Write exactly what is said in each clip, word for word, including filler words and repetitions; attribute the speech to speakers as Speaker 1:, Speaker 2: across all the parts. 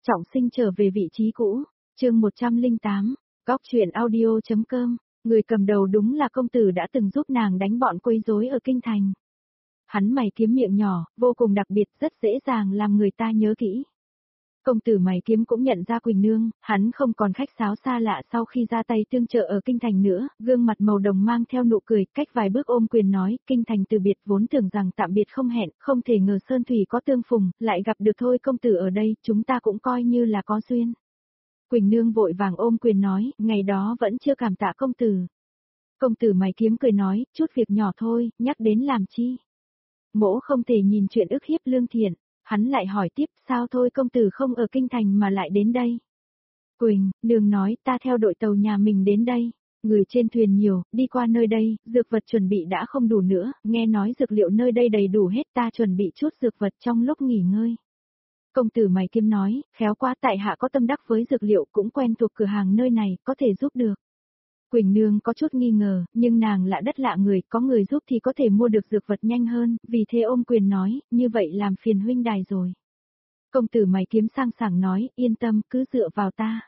Speaker 1: Trọng sinh trở về vị trí cũ, chương một trăm lẻ tám, góc truyện audio.com, người cầm đầu đúng là công tử đã từng giúp nàng đánh bọn quấy rối ở kinh thành. Hắn mày kiếm miệng nhỏ, vô cùng đặc biệt, rất dễ dàng làm người ta nhớ kỹ. Công tử mày kiếm cũng nhận ra Quỳnh Nương, hắn không còn khách sáo xa lạ sau khi ra tay tương trợ ở kinh thành nữa, gương mặt màu đồng mang theo nụ cười, cách vài bước ôm quyền nói, kinh thành từ biệt vốn tưởng rằng tạm biệt không hẹn, không thể ngờ sơn thủy có tương phùng, lại gặp được thôi công tử ở đây, chúng ta cũng coi như là có duyên. Quỳnh Nương vội vàng ôm quyền nói, ngày đó vẫn chưa cảm tạ công tử. Công tử mày kiếm cười nói, chút việc nhỏ thôi, nhắc đến làm chi. Mỗ không thể nhìn chuyện ức hiếp lương thiện. Hắn lại hỏi tiếp, sao thôi công tử không ở kinh thành mà lại đến đây? Quỳnh, Nương nói, ta theo đội tàu nhà mình đến đây. Người trên thuyền nhiều, đi qua nơi đây, dược vật chuẩn bị đã không đủ nữa, nghe nói dược liệu nơi đây đầy đủ hết, ta chuẩn bị chút dược vật trong lúc nghỉ ngơi. Công tử mày kiếm nói, khéo quá, tại hạ có tâm đắc với dược liệu, cũng quen thuộc cửa hàng nơi này, có thể giúp được. Quỳnh Nương có chút nghi ngờ, nhưng nàng lạ đất lạ người, có người giúp thì có thể mua được dược vật nhanh hơn, vì thế ôm quyền nói, như vậy làm phiền huynh đài rồi. Công tử mày kiếm sang sảng nói, yên tâm, cứ dựa vào ta.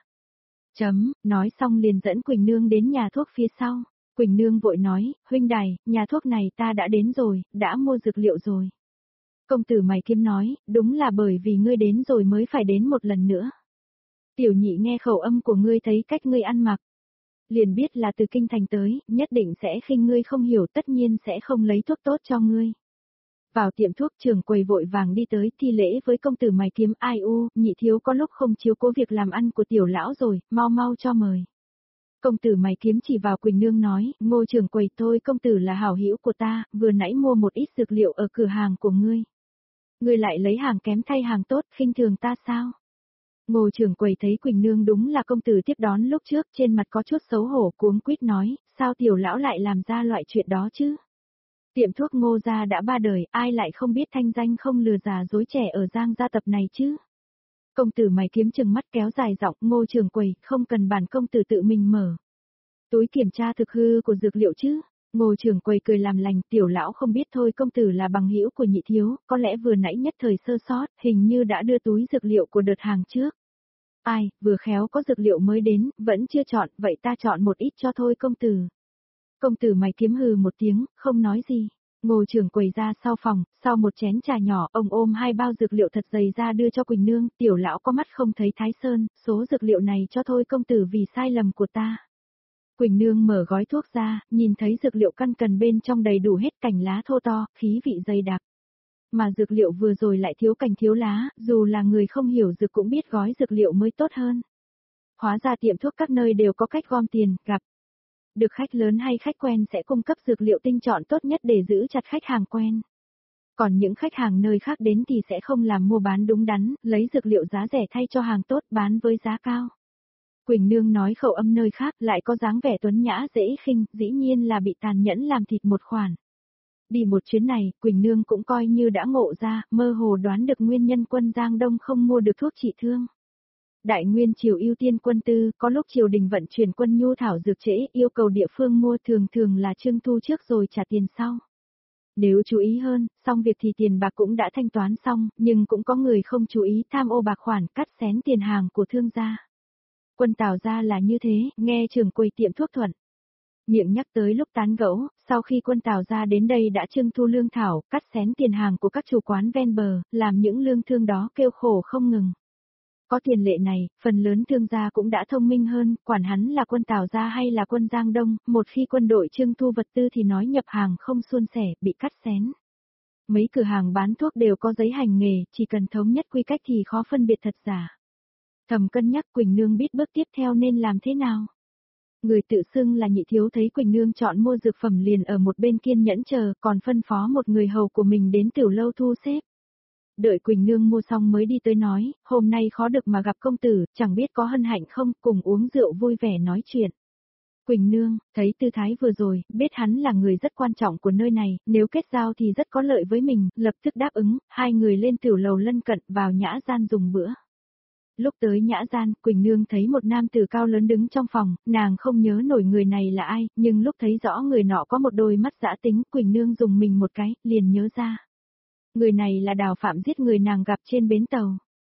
Speaker 1: Chấm, nói xong liền dẫn Quỳnh Nương đến nhà thuốc phía sau. Quỳnh Nương vội nói, huynh đài, nhà thuốc này ta đã đến rồi, đã mua dược liệu rồi. Công tử mày kiếm nói, đúng là bởi vì ngươi đến rồi mới phải đến một lần nữa. Tiểu nhị nghe khẩu âm của ngươi thấy cách ngươi ăn mặc. Liền biết là từ kinh thành tới, nhất định sẽ khinh ngươi không hiểu, tất nhiên sẽ không lấy thuốc tốt cho ngươi. Vào tiệm thuốc, trưởng quầy vội vàng đi tới thi lễ với công tử mày kiếm, ai u, nhị thiếu có lúc không chiếu cố việc làm ăn của tiểu lão rồi, mau mau cho mời. Công tử mày kiếm chỉ vào Quỳnh Nương nói, Ngô trưởng quầy, thôi công tử là hảo hữu của ta, vừa nãy mua một ít dược liệu ở cửa hàng của ngươi. Ngươi lại lấy hàng kém thay hàng tốt, khinh thường ta sao? Ngô trưởng quầy thấy Quỳnh Nương đúng là công tử tiếp đón lúc trước, trên mặt có chút xấu hổ, cuống quýt nói, sao tiểu lão lại làm ra loại chuyện đó chứ? Tiệm thuốc Ngô gia đã ba đời, ai lại không biết thanh danh không lừa già dối trẻ ở Giang gia tập này chứ? Công tử mày kiếm chừng mắt kéo dài giọng, Ngô trưởng quầy, không cần bản công tử tự mình mở túi kiểm tra thực hư của dược liệu chứ? Ngô trưởng quầy cười làm lành, tiểu lão không biết thôi công tử là bằng hữu của nhị thiếu, có lẽ vừa nãy nhất thời sơ sót, hình như đã đưa túi dược liệu của đợt hàng trước. Ai, vừa khéo có dược liệu mới đến, vẫn chưa chọn, vậy ta chọn một ít cho thôi công tử. Công tử mày kiếm hừ một tiếng, không nói gì. Ngô trưởng quầy ra sau phòng, sau một chén trà nhỏ, ông ôm hai bao dược liệu thật dày ra đưa cho Quỳnh Nương, tiểu lão có mắt không thấy Thái Sơn, số dược liệu này cho thôi công tử vì sai lầm của ta. Quỳnh Nương mở gói thuốc ra, nhìn thấy dược liệu căn cần bên trong đầy đủ hết, cành lá thô to, khí vị dày đặc. Mà dược liệu vừa rồi lại thiếu cành thiếu lá, dù là người không hiểu dược cũng biết gói dược liệu mới tốt hơn. Hóa ra tiệm thuốc các nơi đều có cách gom tiền, gặp được khách lớn hay khách quen sẽ cung cấp dược liệu tinh chọn tốt nhất để giữ chặt khách hàng quen. Còn những khách hàng nơi khác đến thì sẽ không làm mua bán đúng đắn, lấy dược liệu giá rẻ thay cho hàng tốt bán với giá cao. Quỳnh Nương nói khẩu âm nơi khác lại có dáng vẻ tuấn nhã dễ khinh, dĩ nhiên là bị tàn nhẫn làm thịt một khoản. Đi một chuyến này, Quỳnh Nương cũng coi như đã ngộ ra, mơ hồ đoán được nguyên nhân quân Giang Đông không mua được thuốc trị thương. Đại nguyên triều ưu tiên quân tư, có lúc triều đình vận chuyển quân nhu thảo dược trễ, yêu cầu địa phương mua thường thường là trưng thu trước rồi trả tiền sau. Nếu chú ý hơn, xong việc thì tiền bạc cũng đã thanh toán xong, nhưng cũng có người không chú ý tham ô bạc khoản cắt xén tiền hàng của thương gia. Quân Tào gia là như thế, nghe trưởng quầy tiệm thuốc thuận. Miệng nhắc tới lúc tán gẫu, sau khi quân Tào gia đến đây đã trưng thu lương thảo, cắt xén tiền hàng của các chủ quán ven bờ, làm những lương thương đó kêu khổ không ngừng. Có tiền lệ này, phần lớn thương gia cũng đã thông minh hơn, quản hắn là quân Tào gia hay là quân Giang Đông, một khi quân đội trưng thu vật tư thì nói nhập hàng không suôn sẻ, bị cắt xén. Mấy cửa hàng bán thuốc đều có giấy hành nghề, chỉ cần thống nhất quy cách thì khó phân biệt thật giả. Thầm cân nhắc Quỳnh Nương biết bước tiếp theo nên làm thế nào. Người tự xưng là nhị thiếu thấy Quỳnh Nương chọn mua dược phẩm liền ở một bên kiên nhẫn chờ, còn phân phó một người hầu của mình đến tiểu lâu thu xếp. Đợi Quỳnh Nương mua xong mới đi tới nói, hôm nay khó được mà gặp công tử, chẳng biết có hân hạnh không, cùng uống rượu vui vẻ nói chuyện. Quỳnh Nương, thấy tư thái vừa rồi, biết hắn là người rất quan trọng của nơi này, nếu kết giao thì rất có lợi với mình, lập tức đáp ứng, hai người lên tiểu lầu lân cận vào nhã gian dùng bữa. Lúc tới nhã gian, Quỳnh Nương thấy một nam tử cao lớn đứng trong phòng, nàng không nhớ nổi người này là ai, nhưng lúc thấy rõ người nọ có một đôi mắt dã tính, Quỳnh Nương dùng mình một cái, liền nhớ ra. Người này là Đào Phạm giết người nàng gặp trên bến tàu.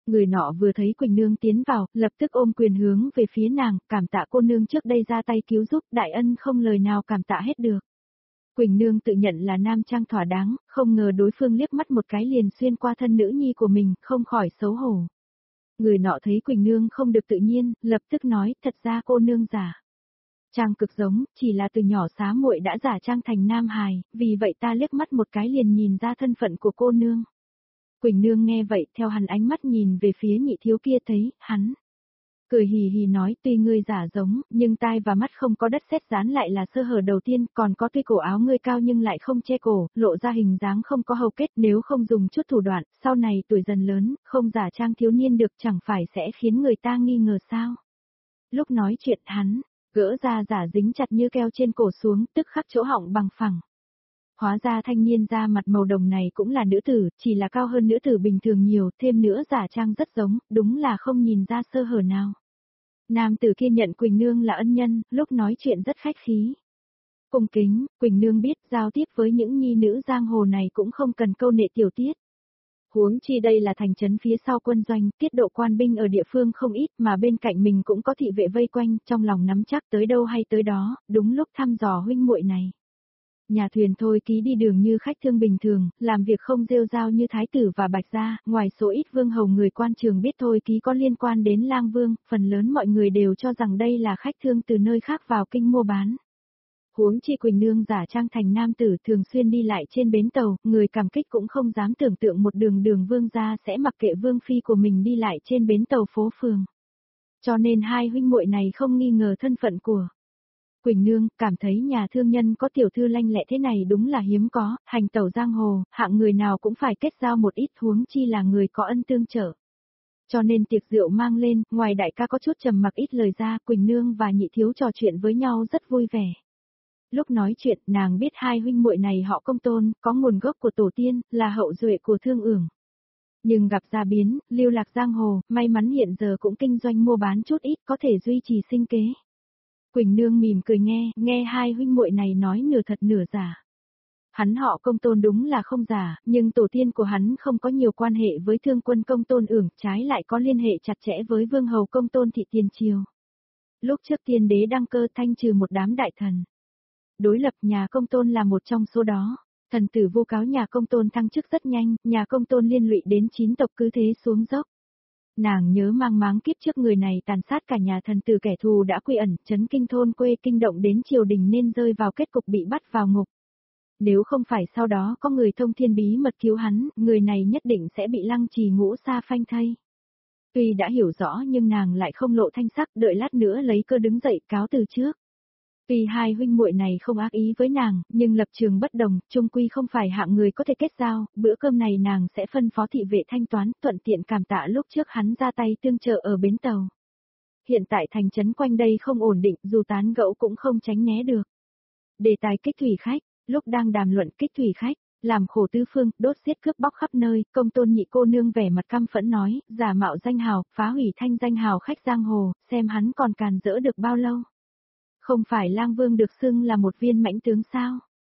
Speaker 1: Người nọ vừa thấy Quỳnh Nương tiến vào, lập tức ôm quyền hướng về phía nàng, cảm tạ cô nương trước đây ra tay cứu giúp, đại ân không lời nào cảm tạ hết được. Quỳnh Nương tự nhận là nam trang thỏa đáng, không ngờ đối phương liếc mắt một cái liền xuyên qua thân nữ nhi của mình, không khỏi xấu hổ. Người nọ thấy Quỳnh Nương không được tự nhiên, lập tức nói, thật ra cô nương giả. Trang cực giống, chỉ là từ nhỏ xá muội đã giả trang thành nam hài, vì vậy ta liếc mắt một cái liền nhìn ra thân phận của cô nương. Quỳnh Nương nghe vậy, theo hắn ánh mắt nhìn về phía nhị thiếu kia thấy, hắn cười hì hì nói, tuy ngươi giả giống, nhưng tai và mắt không có đất sét dán lại là sơ hở đầu tiên, còn có tuy cổ áo ngươi cao nhưng lại không che cổ, lộ ra hình dáng không có hầu kết, nếu không dùng chút thủ đoạn, sau này tuổi dần lớn, không giả trang thiếu niên được chẳng phải sẽ khiến người ta nghi ngờ sao. Lúc nói chuyện hắn, gỡ ra giả dính chặt như keo trên cổ xuống, tức khắc chỗ họng bằng phẳng. Hóa ra thanh niên da mặt màu đồng này cũng là nữ tử, chỉ là cao hơn nữ tử bình thường nhiều, thêm nữa giả trang rất giống, đúng là không nhìn ra sơ hở nào. Nam tử kia nhận Quỳnh Nương là ân nhân, lúc nói chuyện rất khách khí. Cung kính, Quỳnh Nương biết giao tiếp với những nhi nữ giang hồ này cũng không cần câu nệ tiểu tiết. Huống chi đây là thành trấn phía sau quân doanh, tiết độ quan binh ở địa phương không ít mà bên cạnh mình cũng có thị vệ vây quanh, trong lòng nắm chắc tới đâu hay tới đó, đúng lúc thăm dò huynh muội này. Nhà thuyền thôi ký đi đường như khách thương bình thường, làm việc không rêu rao như thái tử và bạch gia, ngoài số ít vương hầu người quan trường biết thôi ký có liên quan đến lang vương, phần lớn mọi người đều cho rằng đây là khách thương từ nơi khác vào kinh mua bán. Huống chi Quỳnh Nương giả trang thành nam tử thường xuyên đi lại trên bến tàu, người cảm kích cũng không dám tưởng tượng một đường đường vương gia sẽ mặc kệ vương phi của mình đi lại trên bến tàu phố phường. Cho nên hai huynh muội này không nghi ngờ thân phận của Quỳnh Nương, cảm thấy nhà thương nhân có tiểu thư lanh lẹ thế này đúng là hiếm có, hành tẩu giang hồ, hạng người nào cũng phải kết giao một ít, huống chi là người có ân tương trợ. Cho nên tiệc rượu mang lên, ngoài đại ca có chút trầm mặc ít lời ra, Quỳnh Nương và nhị thiếu trò chuyện với nhau rất vui vẻ. Lúc nói chuyện, nàng biết hai huynh muội này họ Công Tôn, có nguồn gốc của tổ tiên, là hậu duệ của Thương Ưởng. Nhưng gặp gia biến, lưu lạc giang hồ, may mắn hiện giờ cũng kinh doanh mua bán chút ít, có thể duy trì sinh kế. Quỳnh Nương mỉm cười nghe, nghe hai huynh muội này nói nửa thật nửa giả. Hắn họ Công Tôn đúng là không giả, nhưng tổ tiên của hắn không có nhiều quan hệ với thương quân Công Tôn Ưởng, trái lại có liên hệ chặt chẽ với vương hầu Công Tôn thị tiền triều. Lúc trước tiên đế đăng cơ thanh trừ một đám đại thần. Đối lập nhà Công Tôn là một trong số đó. Thần tử vu cáo nhà Công Tôn thăng chức rất nhanh, nhà Công Tôn liên lụy đến chín tộc cứ thế xuống dốc. Nàng nhớ mang máng kiếp trước người này tàn sát cả nhà thần tử kẻ thù đã quy ẩn, chấn kinh thôn quê kinh động đến triều đình nên rơi vào kết cục bị bắt vào ngục. Nếu không phải sau đó có người thông thiên bí mật cứu hắn, người này nhất định sẽ bị lăng trì ngũ sa phanh thây. Tuy đã hiểu rõ nhưng nàng lại không lộ thanh sắc, đợi lát nữa lấy cơ đứng dậy cáo từ trước. Tuy hai huynh muội này không ác ý với nàng, nhưng lập trường bất đồng, chung quy không phải hạng người có thể kết giao, bữa cơm này nàng sẽ phân phó thị vệ thanh toán, thuận tiện cảm tạ lúc trước hắn ra tay tương trợ ở bến tàu. Hiện tại thành trấn quanh đây không ổn định, dù tán gẫu cũng không tránh né được. Đề tài kích thủy khách, lúc đang đàm luận kích thủy khách, làm khổ tứ phương, đốt giết cướp bóc khắp nơi, Công Tôn nhị cô nương vẻ mặt căm phẫn nói, giả mạo danh hào, phá hủy thanh danh hào khách giang hồ, xem hắn còn càn rỡ được bao lâu. Không phải lang vương được xưng là một viên mãnh tướng sao?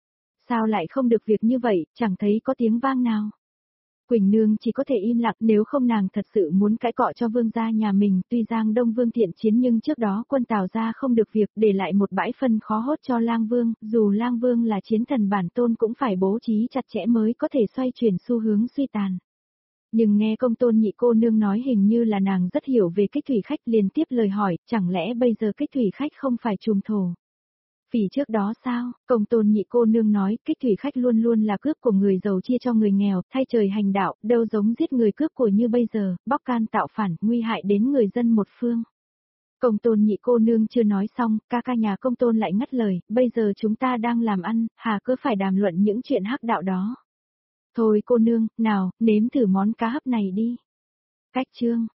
Speaker 1: Sao lại không được việc như vậy, chẳng thấy có tiếng vang nào? Quỳnh Nương chỉ có thể im lặng, nếu không nàng thật sự muốn cãi cọ cho vương gia nhà mình, tuy Giang Đông Vương thiện chiến nhưng trước đó quân Tào gia không được việc, để lại một bãi phân khó hốt cho lang vương, dù lang vương là chiến thần bản tôn cũng phải bố trí chặt chẽ mới có thể xoay chuyển xu hướng suy tàn. Nhưng nghe Công Tôn nhị cô nương nói hình như là nàng rất hiểu về kích thủy khách, liền tiếp lời hỏi, chẳng lẽ bây giờ kích thủy khách không phải trùm thổ? Phỉ trước đó sao? Công Tôn nhị cô nương nói, kích thủy khách luôn luôn là cướp của người giàu chia cho người nghèo, thay trời hành đạo, đâu giống giết người cướp của như bây giờ, bóc can tạo phản, nguy hại đến người dân một phương. Công Tôn nhị cô nương chưa nói xong, ca ca nhà Công Tôn lại ngắt lời, bây giờ chúng ta đang làm ăn, hà cứ phải đàm luận những chuyện hắc đạo đó. Thôi cô nương, nào, nếm thử món cá hấp này đi. Cách chương